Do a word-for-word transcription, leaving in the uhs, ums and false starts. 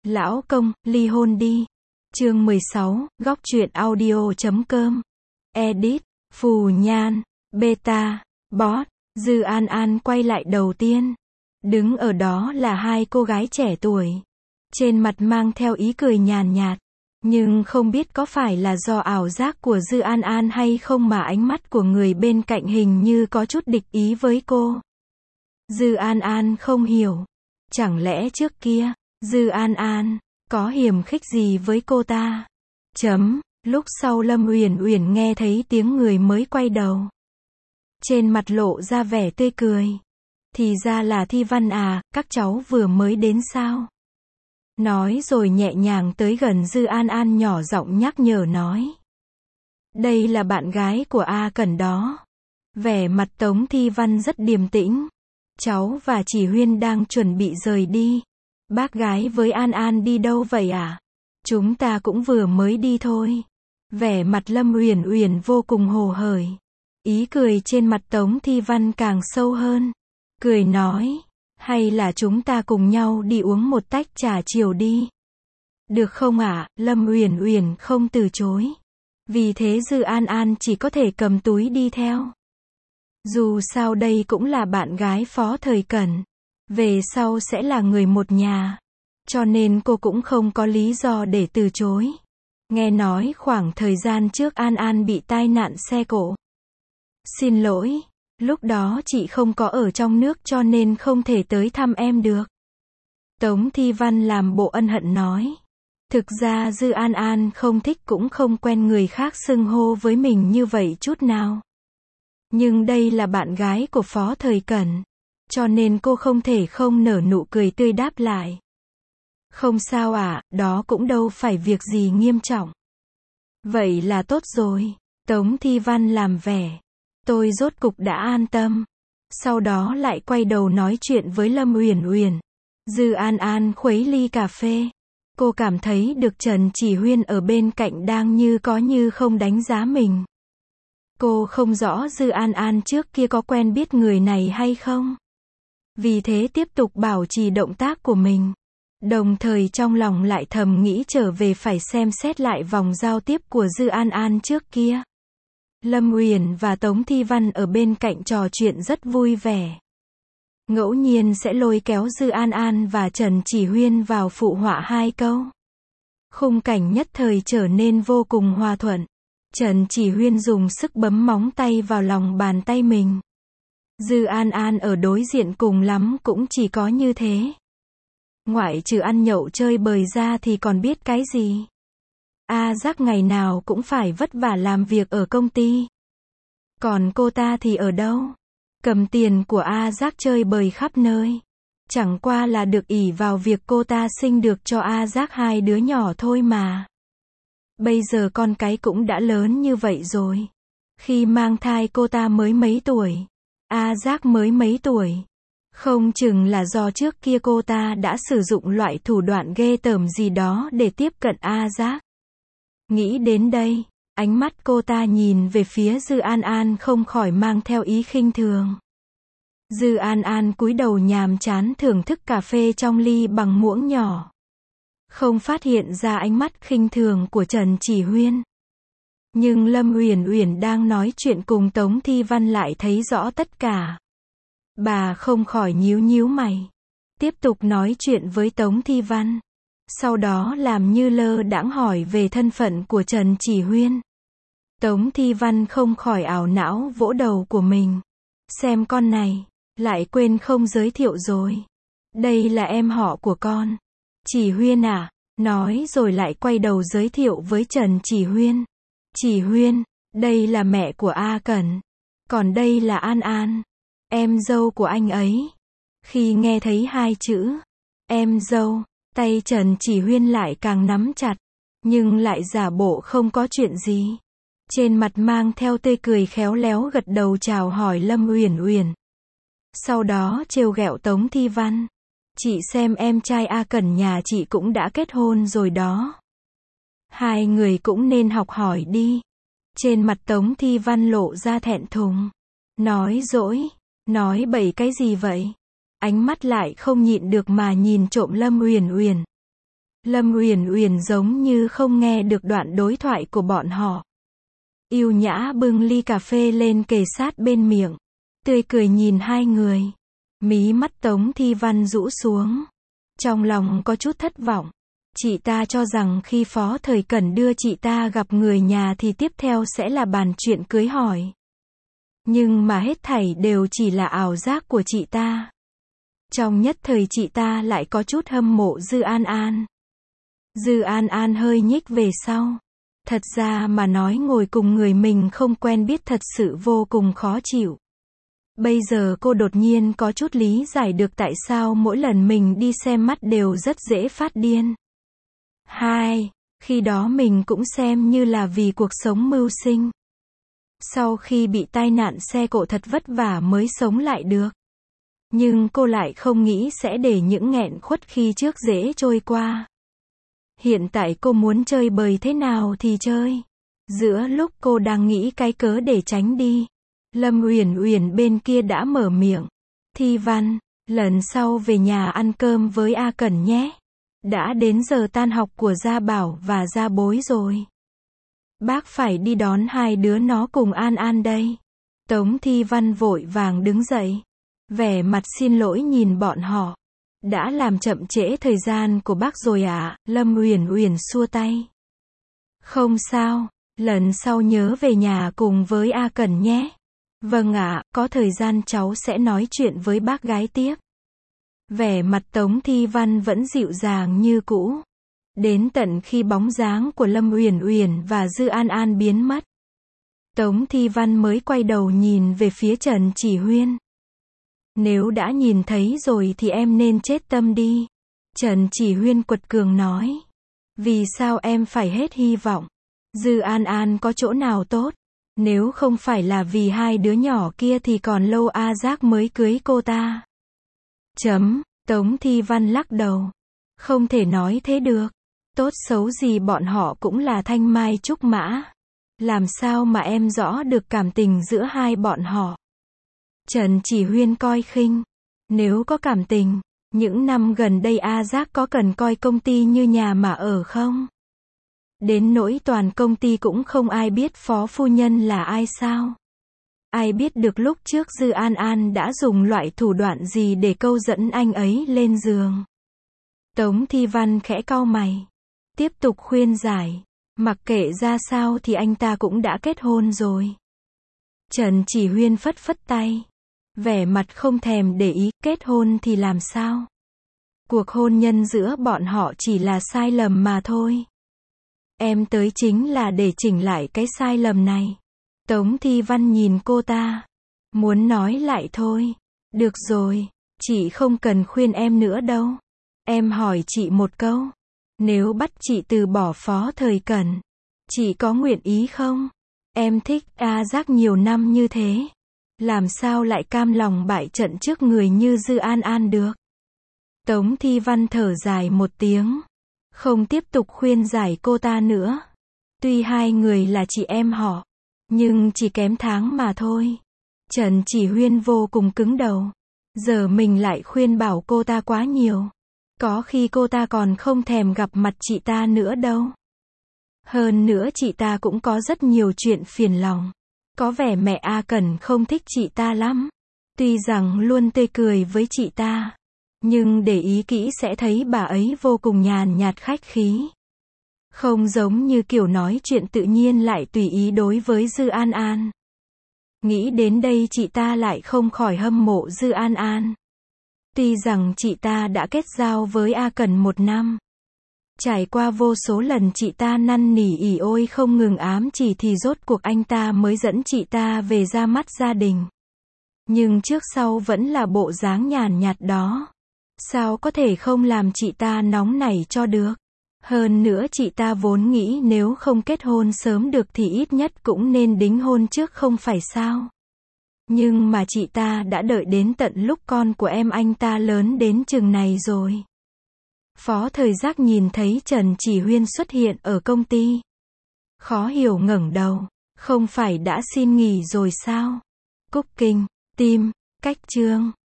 Lão công, ly hôn đi. Chương mười sáu, góc truyện audio chấm com. Edit, Phù Nhan, Beta, Bot. Dư An An quay lại đầu tiên. Đứng ở đó là hai cô gái trẻ tuổi. Trên mặt mang theo ý cười nhàn nhạt. Nhưng không biết có phải là do ảo giác của Dư An An hay không mà ánh mắt của người bên cạnh hình như có chút địch ý với cô. Dư An An không hiểu. Chẳng lẽ trước kia, Dư An An có hiềm khích gì với cô ta? Chấm. Lúc sau Lâm Uyển Uyển nghe thấy tiếng người mới quay đầu. Trên mặt lộ ra vẻ tươi cười. Thì ra là Thi Văn à, các cháu vừa mới đến sao? Nói rồi nhẹ nhàng tới gần Dư An An nhỏ giọng nhắc nhở nói. Đây là bạn gái của A Cẩn đó. Vẻ mặt Tống Thi Văn rất điềm tĩnh. Cháu và Chỉ Huyên đang chuẩn bị rời đi. Bác gái với An An đi đâu vậy à? Chúng ta cũng vừa mới đi thôi. Vẻ mặt Lâm Uyển Uyển vô cùng hồ hởi. Ý cười trên mặt Tống Thi Văn càng sâu hơn. Cười nói, hay là chúng ta cùng nhau đi uống một tách trà chiều đi. Được không ạ? À? Lâm Uyển Uyển không từ chối. Vì thế Dư An An chỉ có thể cầm túi đi theo. Dù sao đây cũng là bạn gái Phó Thời Cẩn. Về sau sẽ là người một nhà. Cho nên cô cũng không có lý do để từ chối. Nghe nói khoảng thời gian trước An An bị tai nạn xe cộ. Xin lỗi, lúc đó chị không có ở trong nước cho nên không thể tới thăm em được. Tống Thi Văn làm bộ ân hận nói. Thực ra Dư An An không thích cũng không quen người khác xưng hô với mình như vậy chút nào. Nhưng đây là bạn gái của Phó Thời Cẩn. Cho nên cô không thể không nở nụ cười tươi đáp lại. Không sao ạ, à, đó cũng đâu phải việc gì nghiêm trọng. Vậy là tốt rồi. Tống Thi Văn làm vẻ. Tôi rốt cục đã an tâm. Sau đó lại quay đầu nói chuyện với Lâm Uyển Uyển. Dư An An khuấy ly cà phê. Cô cảm thấy được Trần Chỉ Huyên ở bên cạnh đang như có như không đánh giá mình. Cô không rõ Dư An An trước kia có quen biết người này hay không. Vì thế tiếp tục bảo trì động tác của mình. Đồng thời trong lòng lại thầm nghĩ trở về phải xem xét lại vòng giao tiếp của Dư An An trước kia. Lâm Uyển và Tống Thi Văn ở bên cạnh trò chuyện rất vui vẻ. Ngẫu nhiên sẽ lôi kéo Dư An An và Trần Chỉ Huyên vào phụ họa hai câu. Khung cảnh nhất thời trở nên vô cùng hòa thuận. Trần Chỉ Huyên dùng sức bấm móng tay vào lòng bàn tay mình. Dư An An ở đối diện cùng lắm cũng chỉ có như thế. Ngoại trừ ăn nhậu chơi bời ra thì còn biết cái gì. A Giác ngày nào cũng phải vất vả làm việc ở công ty. Còn cô ta thì ở đâu? Cầm tiền của A Giác chơi bời khắp nơi. Chẳng qua là được ỷ vào việc cô ta sinh được cho A Giác hai đứa nhỏ thôi mà. Bây giờ con cái cũng đã lớn như vậy rồi. Khi mang thai cô ta mới mấy tuổi. A Giác mới mấy tuổi. Không chừng là do trước kia cô ta đã sử dụng loại thủ đoạn ghê tởm gì đó để tiếp cận A Giác. Nghĩ đến đây, ánh mắt cô ta nhìn về phía Dư An An không khỏi mang theo ý khinh thường. Dư An An cúi đầu nhàm chán thưởng thức cà phê trong ly bằng muỗng nhỏ. Không phát hiện ra ánh mắt khinh thường của Trần Chỉ Huyên. Nhưng Lâm Uyển Uyển đang nói chuyện cùng Tống Thi Văn lại thấy rõ tất cả. Bà không khỏi nhíu nhíu mày. Tiếp tục nói chuyện với Tống Thi Văn. Sau đó làm như lơ đãng hỏi về thân phận của Trần Chỉ Huyên. Tống Thi Văn không khỏi ảo não vỗ đầu của mình. Xem con này, lại quên không giới thiệu rồi. Đây là em họ của con. Chỉ Huyên à? Nói rồi lại quay đầu giới thiệu với Trần Chỉ Huyên. Chỉ Huyên, đây là mẹ của A Cẩn. Còn đây là An An, em dâu của anh ấy. Khi nghe thấy hai chữ, em dâu, tay Trần Chỉ Huyên lại càng nắm chặt. Nhưng lại giả bộ không có chuyện gì. Trên mặt mang theo tươi cười khéo léo gật đầu chào hỏi Lâm Uyển Uyển. Sau đó trêu ghẹo Tống Thi Văn. Chị xem em trai A Cẩn nhà chị cũng đã kết hôn rồi đó. Hai người cũng nên học hỏi đi. Trên mặt Tống Thi Văn lộ ra thẹn thùng. Nói dỗi, nói bậy cái gì vậy? Ánh mắt lại không nhịn được mà nhìn trộm Lâm Uyển Uyển. Lâm Uyển Uyển giống như không nghe được đoạn đối thoại của bọn họ. Yêu nhã bưng ly cà phê lên kề sát bên miệng, tươi cười nhìn hai người. Mí mắt Tống Thi Văn rũ xuống. Trong lòng có chút thất vọng. Chị ta cho rằng khi Phó Thời Cẩn đưa chị ta gặp người nhà thì tiếp theo sẽ là bàn chuyện cưới hỏi. Nhưng mà hết thảy đều chỉ là ảo giác của chị ta. Trong nhất thời chị ta lại có chút hâm mộ Dư An An. Dư An An hơi nhích về sau. Thật ra mà nói ngồi cùng người mình không quen biết thật sự vô cùng khó chịu. Bây giờ cô đột nhiên có chút lý giải được tại sao mỗi lần mình đi xem mắt đều rất dễ phát điên. Hai, khi đó mình cũng xem như là vì cuộc sống mưu sinh. Sau khi bị tai nạn xe cộ thật vất vả mới sống lại được. Nhưng cô lại không nghĩ sẽ để những nghẹn khuất khi trước dễ trôi qua. Hiện tại cô muốn chơi bời thế nào thì chơi. Giữa lúc cô đang nghĩ cái cớ để tránh đi, Lâm Uyển Uyển bên kia đã mở miệng. Thi Văn, lần sau về nhà ăn cơm với A Cẩn nhé. Đã đến giờ tan học của Gia Bảo và Gia Bối rồi. Bác phải đi đón hai đứa nó cùng An An đây. Tống Thi Văn vội vàng đứng dậy. Vẻ mặt xin lỗi nhìn bọn họ. Đã làm chậm trễ thời gian của bác rồi à? Lâm Uyển Uyển xua tay. Không sao, lần sau nhớ về nhà cùng với A Cẩn nhé. Vâng ạ, có thời gian cháu sẽ nói chuyện với bác gái tiếp. Vẻ mặt Tống Thi Văn vẫn dịu dàng như cũ. Đến tận khi bóng dáng của Lâm Uyển Uyển và Dư An An biến mất, Tống Thi Văn mới quay đầu nhìn về phía Trần Chỉ Huyên. Nếu đã nhìn thấy rồi thì em nên chết tâm đi. Trần Chỉ Huyên quật cường nói. Vì sao em phải hết hy vọng? Dư An An có chỗ nào tốt? Nếu không phải là vì hai đứa nhỏ kia thì còn lâu A Giác mới cưới cô ta. Chấm, Tống Thi Văn lắc đầu. Không thể nói thế được. Tốt xấu gì bọn họ cũng là thanh mai trúc mã. Làm sao mà em rõ được cảm tình giữa hai bọn họ? Trần Chỉ Huyên coi khinh. Nếu có cảm tình, những năm gần đây A Giác có cần coi công ty như nhà mà ở không? Đến nỗi toàn công ty cũng không ai biết phó phu nhân là ai sao? Ai biết được lúc trước Dư An An đã dùng loại thủ đoạn gì để câu dẫn anh ấy lên giường? Tống Thi Văn khẽ cau mày. Tiếp tục khuyên giải. Mặc kệ ra sao thì anh ta cũng đã kết hôn rồi. Trần Chỉ Huyên phất phất tay. Vẻ mặt không thèm để ý, kết hôn thì làm sao? Cuộc hôn nhân giữa bọn họ chỉ là sai lầm mà thôi. Em tới chính là để chỉnh lại cái sai lầm này. Tống Thi Văn nhìn cô ta. Muốn nói lại thôi. Được rồi, chị không cần khuyên em nữa đâu. Em hỏi chị một câu. Nếu bắt chị từ bỏ Phó Thời Cẩn, chị có nguyện ý không? Em thích A Giác nhiều năm như thế. Làm sao lại cam lòng bại trận trước người như Dư An An được? Tống Thi Văn thở dài một tiếng. Không tiếp tục khuyên giải cô ta nữa. Tuy hai người là chị em họ, nhưng chỉ kém tháng mà thôi. Trần Chỉ Huyên vô cùng cứng đầu. Giờ mình lại khuyên bảo cô ta quá nhiều. Có khi cô ta còn không thèm gặp mặt chị ta nữa đâu. Hơn nữa chị ta cũng có rất nhiều chuyện phiền lòng. Có vẻ mẹ A Cẩn không thích chị ta lắm. Tuy rằng luôn tươi cười với chị ta, nhưng để ý kỹ sẽ thấy bà ấy vô cùng nhàn nhạt khách khí. Không giống như kiểu nói chuyện tự nhiên lại tùy ý đối với Dư An An. Nghĩ đến đây chị ta lại không khỏi hâm mộ Dư An An. Tuy rằng chị ta đã kết giao với A Cẩn một năm. Trải qua vô số lần chị ta năn nỉ ỉ ôi không ngừng ám chỉ thì rốt cuộc anh ta mới dẫn chị ta về ra mắt gia đình. Nhưng trước sau vẫn là bộ dáng nhàn nhạt đó. Sao có thể không làm chị ta nóng nảy cho được? Hơn nữa chị ta vốn nghĩ nếu không kết hôn sớm được thì ít nhất cũng nên đính hôn trước không phải sao? Nhưng mà chị ta đã đợi đến tận lúc con của em anh ta lớn đến chừng này rồi. Phó Thời Giác nhìn thấy Trần Chỉ Huyên xuất hiện ở công ty. Khó hiểu ngẩng đầu. Không phải đã xin nghỉ rồi sao? Cúc Kinh, Tim, Cách Chương.